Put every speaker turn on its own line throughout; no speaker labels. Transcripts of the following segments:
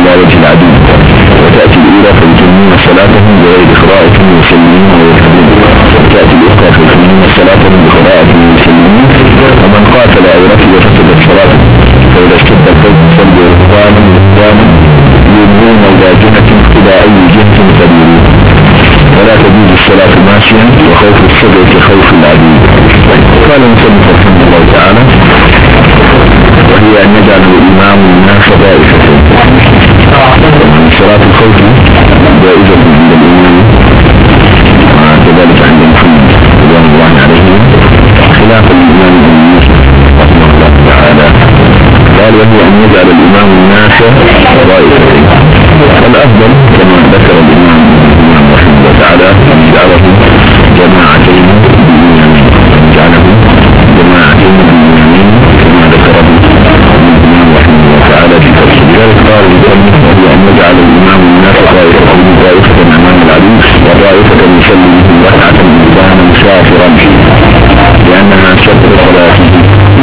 إلى وجه العدو، وتأتي الأولى فيتمون صلاتهم بغير قراءة ويسلمون ويركبون، وتأتي الأخرى فيتمون صلاتهم بقراءة ويسلمون، ومن قاتل أو ركب فسدت صلاته، فإذا اشتد الفوز صلوا ركبانا يمنون إلى جهة إلى أي جهة تديرون، ولا تجوز الصلاة ماشيا وخوف السبع كخوف العدو. قال المصنف رحمه الله تعالى: وهي أن يجعل الإمام الناس ضائفتين. صلاة الخوف جائزة عند الإمام وكذلك عند محمد رضوان الله عليه خلاف الإمام رحمه الله تعالى. قال: وهي أن يجعل الإمام الناس ضائفتين. والأفضل كما ذكر الإمام رحمه الله تعالى أن يجعله جماعتين باليمين، كما ذكره الإمام رحمه الله تعالى في تفسير. ذلك قال المصنف: وهي أن يجعل الإمام الناس طائفة أمام العدو وطائفة يصلي بهم ركعة إن كان مسافرا لأنها شطر صلاته،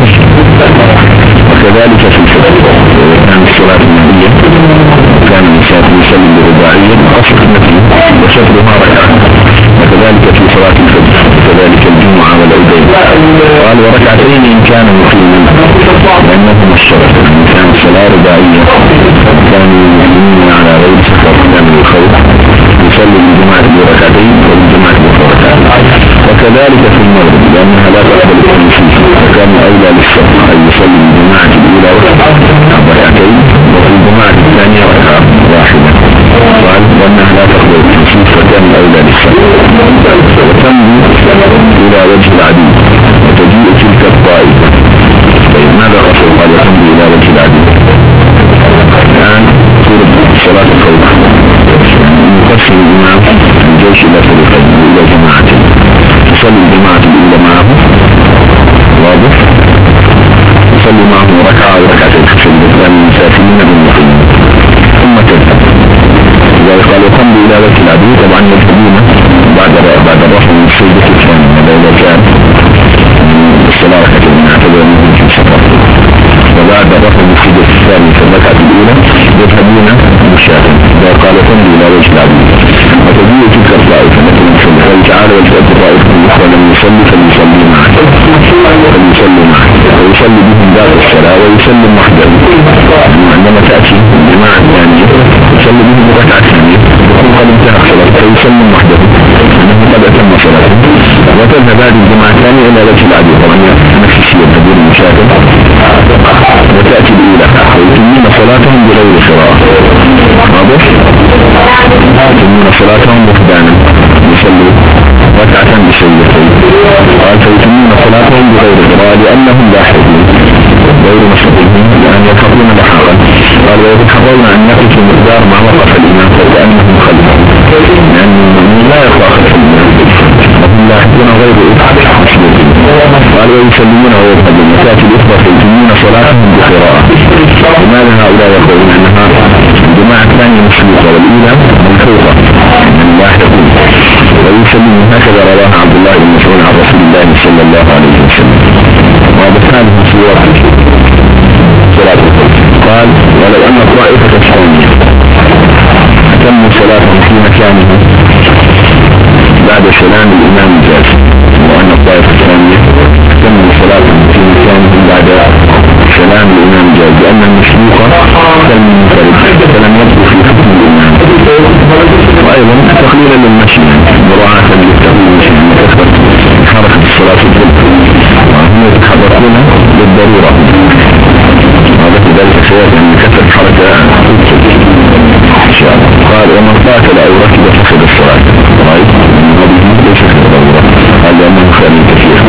وكذلك في الفجر كان الصلاة النبية كان المسافر يصلي برباعية أصل مثله وشطرها ركعة، وكذلك في صلاة الفجر وكذلك الجمعة والعيدين. قال: وركعتين إن كان مقيما لأنهما الشرط، إن كان الصلاة رباعية كانوا يؤمنون على غير سفر كان الخوف يصلي بالجماعة بركعتين والجماعة بركعتين، وكذلك في المغرب لأنها لا تقبل التنفيذ فكان أولى للسفر أن يصلي بالجماعة الأولى ركعتين وفي الجماعة الثانية ركعة واحدة، وأنها لا تقبل التنفيذ فكان أولى للسفر، وتمضي إلى وجه العدو وتجيء تلك الطائفة. طيب ماذا قصر؟ قال: تمضي إلى وجه العدو. الآن تقول صلاة الخوف يقسم الإمام الجيش إلى فريقين إلى جماعتين، يصلي الجماعة الأولى معه واضح، يصلي معه ركعة أو ركعتين في الإسلام المسافرين بالمقيم ثم تذهب. إذا قال وتمضي إلى وجه العدو طبعا يذهبون بعد الرفع من السيدة الثانية، إذا كان الصلاة ركعتين يعتبر منهم في سفر، وبعد الرفع من السيدة الثانية في الركعة الأولى يذهبون مشاهدا. إذا قال تمضي إلى وجه العدو وتجيء تلك الطائفة مثل قال تعالى: ولتأتي الطائفة الأخرى لم يصلي فليصلي معه ويصلي بهم بعد الصلاة ويسلم وحده. عندما تأتي الجماعة الثانية يصلي بهم ركعة ثانية يكون قد انتهى صلاته فيسلم وحده أنه قد أتم صلاته، وتذهب هذه الجماعة الثانية إلى وجه العدو طبعا نفس الشيء تدير المشاكل، وتأتي الأولى ويتمون صلاتهم بغير قراءة واضح، يتمون صلاتهم وحدانا يصلوا ركعة بسيدتين. قال: فيتمون صلاتهم بغير قراءة لأنهم لاحقون غير مشغولين لأن يلحقون لحاقا. قال: ويتحرون أن يقفوا مقدار ما وقف الإمام فكأنهم خلفه، لأن المؤمنين لا يقع خلف الإمام وهم لاحقون غير مشغولين. قال: ويسلمون ويركبون. وتأتي الأخرى فيتمون صلاتهم بقراءة. لماذا هؤلاء يقولون أنها الجماعة الثانية مشروطة والأولى منحوطة من لاحقون؟ ويسلمون هكذا رواه عبد الله بن مسعود عن رسول الله صلى الله عليه وسلم. وبهذه صورة صلاة الخوف. قال: ولو أن الطائفة الثانية أتموا صلاتهم في مكانهم بعد سلام الإمام جاز، وأن الطائفة الثانية أتموا صلاتهم في مكانهم بعد سلام الإمام جاز، لأن المشروق كالمنفرد فلم يبقوا في حكم الإمام. وأيضا تقليلا للمشي مراعاة للتقليل من كثرة حركة الصلاة وهم يتحركون للضرورة، وذلك ذلك سيأتي من كثرة الحركة إن شاء الله. قال: ومن قاتل أو ركب فسد الصلاة. رأيت هذه ليس في الضرورة، قال: لأنه خير كثير.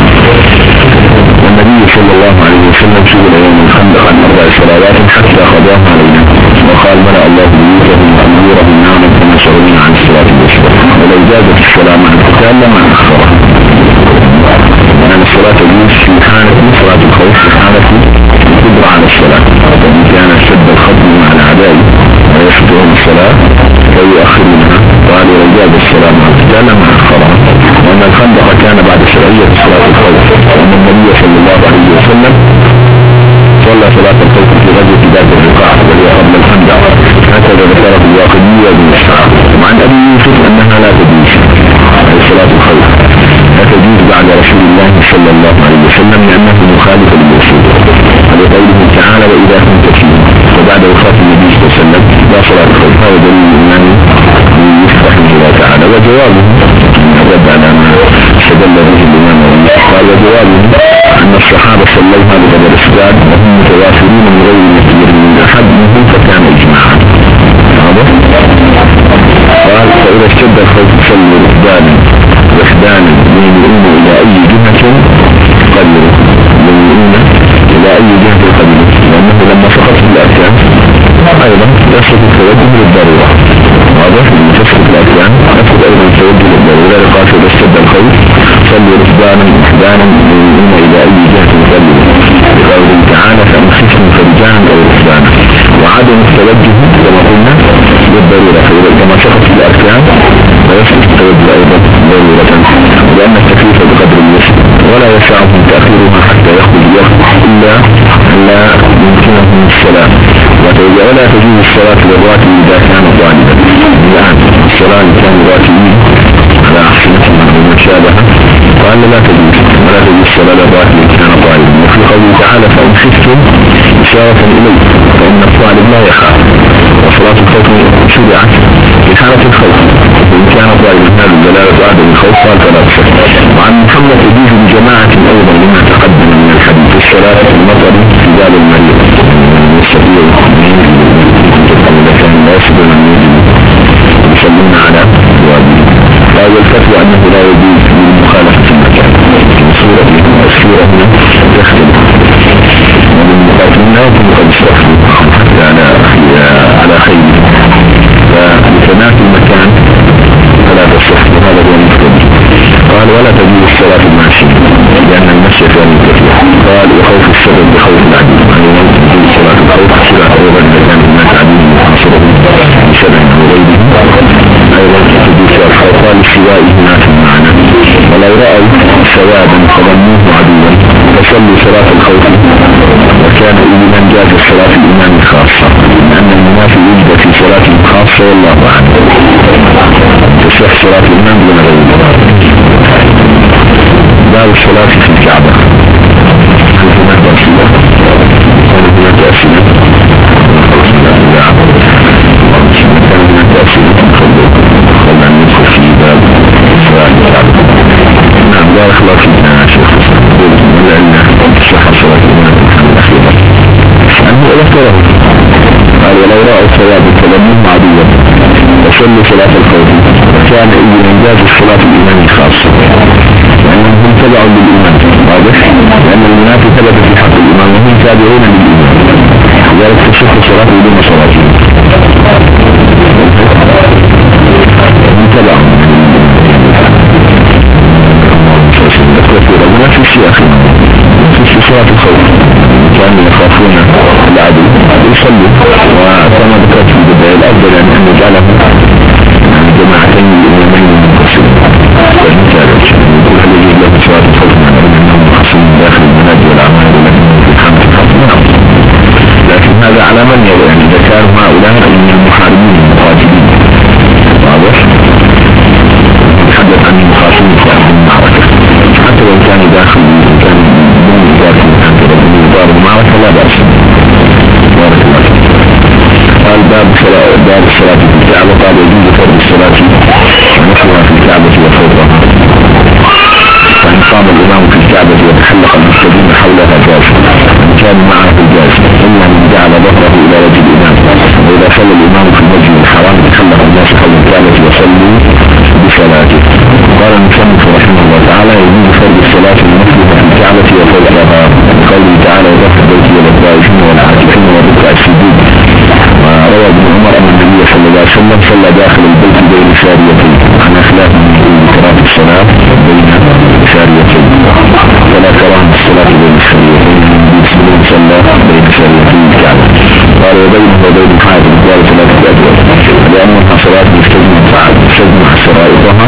والنبي صلى الله عليه وسلم سئل يوم الخندق عن 4 صلوات حتى قضاها علينا، وقال: ملأ الله بيوتهم وأمورهم نعما كما شغلين عن الصلاة الوسطى، ولو زادت السلام عن القتال لما أخرها. لأن الصلاة تجوز في حالة صلاة الخوف في حالة القدرة على الصلاة، وإن كان شد الخطب مع الأعداء ويشتهم الصلاة فيؤخر منها. قال: ولو زاد السلام عن القتال لما أخرها. وأن الخندق كان بعد شرعية صلاة الخوف، وأن النبي صلى الله عليه وسلم صلى صلاة الخوف في غزوة ذات الرقاع وهي قبل الخندق، هكذا بن إسحاق. وعن أبي يوسف أنها لا تجوز عليه صلاة الخوف، لا تجوز بعد رسول الله صلى الله عليه وسلم لأنه مخالف للأصول، ولقوله تعالى وإذا كنت فيهم، وبعد وفاة النبي صلى الله عليه وسلم لا صلاة الخوف. هذا دليل الإمام رحمه الله تعالى. وجوابه رد على ما استدل به الإمام قال وجوابه أن الصحابة صلوها بقدر السداد وهم متوافرون من غير يسير من أحد منهم فكان إجماعا. قال فإذا اشتد الخوف صلوا ركبانا وحدانا يميلون إلى أي جهة قدروا، يميلون إلى أي جهة قدروا، لأنه لما سقط الأركان أيضا يسقط التوجه للضرورة. واضح لما تسقط الأركان يسقط أيضا التوجه للضرورة. لقال فإذا اشتد الخوف صلوا ركبانا وحدانا يميلون إلى أي جهة قدروا، لقوله تعالى فأمسكهم فرجانا أو ركبانا. وعدم التوجه كما قلنا للضرورة، كما سقط الأركان ويسقط التوجه أيضا ضرورة، لأن التكليف بقدر اليسر ولا يسعهم تأخيرها حتى يخرج إلا لا يمكنه السلام. ولا تجوز الصلاة للراتب إذا كان طالبا. الآن الصلاة كان راتبين على أحسنة من مشابهة قال لا تجوز، ولا تجوز الصلاة للراتب إذا كان طالبا. وفي قوله تعالى فإن خفتم إشارة إليه فإن الطالب لا يخاف. وصلاة الخوف شرعت في حالة الخوف وإن كان طالبا، هذا دلالة عدم الخوف قال فلا تصح. وعن محمد تجوز بجماعة أيضا لما تقدم من الحديث الصلاة في المطر في باب المريض والسبيل إذا كان لا يصبر من يجب يسلمون على وادي. قال الفتوى أنه لا يجوز للمخالفة في المكان الصورة هنا تختلف ومن المقاتلين لا يكون قد استخدم حتى على خير، فلتنافي المكان فلا تصح، وهذا هو المختلف. قال ولا تجوز الصلاة الماشي لأن المشي كان كثير. قال وخوف السبب بخوف العديد، يعني لا تجوز صلاة الخوف سلاح أيضا إذا كان الناس عديد وحصره بسبع وغيره أيضا تجوز صلاة الخوف. قال استوائه ما في المعنى ولو رأوا سوادا فظنوه عدوا فصلوا صلاة الخوف، وكان إذن جاز الصلاة الإمام الخاصة لأن المنافي يجب في صلاة خاصة والله أعلم. تصح صلاة الإمام دون غيره. باب الصلاة في الكعبة. هل هناك أسئلة؟ هل هناك أسئلة؟ كان هناك أسئلة قبل أن ندخل في باب صلاة الكعبة. نعم بارك الله فينا يا شيخ. ولأن صحة صلاة الإمام الأخيرة أنه أذكره قال ولو رأوا الثواب فظنوه عدوا وصلوا صلاة الخوف، وكان إذن إنجاز الصلاة الإمام الخاصة لأنهم تبعوا للإمام. واضح؟ لأن المنافي ثبت في حق الإمام وهم تابعون للإمام، لذلك تصح صلاة بدون صلاتهم. هم تبعوا في السياق في صلاة الخوف كانوا يخافون العدو يصلوا، وكما ذكرت في البداية الأفضل أن نجعلهم جماعتين الإمامين المنفصلين والمتابعة كل هل يجب له صلاة الخوف مع أنهم مخصوصين داخل المناجي والأعمال التي في الحمد الخوف. لكن هذا على من يعني إذا كانوا هؤلاء من المحاربين المقاتلين. واضح؟ يتحدث عن المخاصمين في أرض المعركة حتى لو كان داخل كان من ذلك المكان المعركة لا بأس. بارك الله فيك. قال باب الصلاة في الكعبة. قال يجوز فرض الصلاة ونحوها في الكعبة وفوقها، فإن قام الإمام في الكعبة وتحلق المسلمين حولها جاز إن كان معه الجاز، إلا من جعل ظهره إلى وجه الإمام. وإذا صلى الإمام في المسجد الحرام تحلق الناس حول الكعبة وصلوا بصلاته. قال المصنف رحمه الله تعالى يجوز فرض الصلاة ونحوها في الكعبة وفوقها قوله تعالى وضحى بيتي والطائفين والعاكفين والركع السجود. وروى ابن عمر أن النبي صلى الله عليه وسلم صلى داخل البيت بين ساريتين عن أخلاق من ذكرات الصلاة بين ساريتين، فلا كراهة الصلاة بين الساريتين المسلمين صلى بين ساريتين الكعبة. قال وبينه وبين الحائط قال ثلاثة أدوار لأنها صلاة مستجمع سرائطها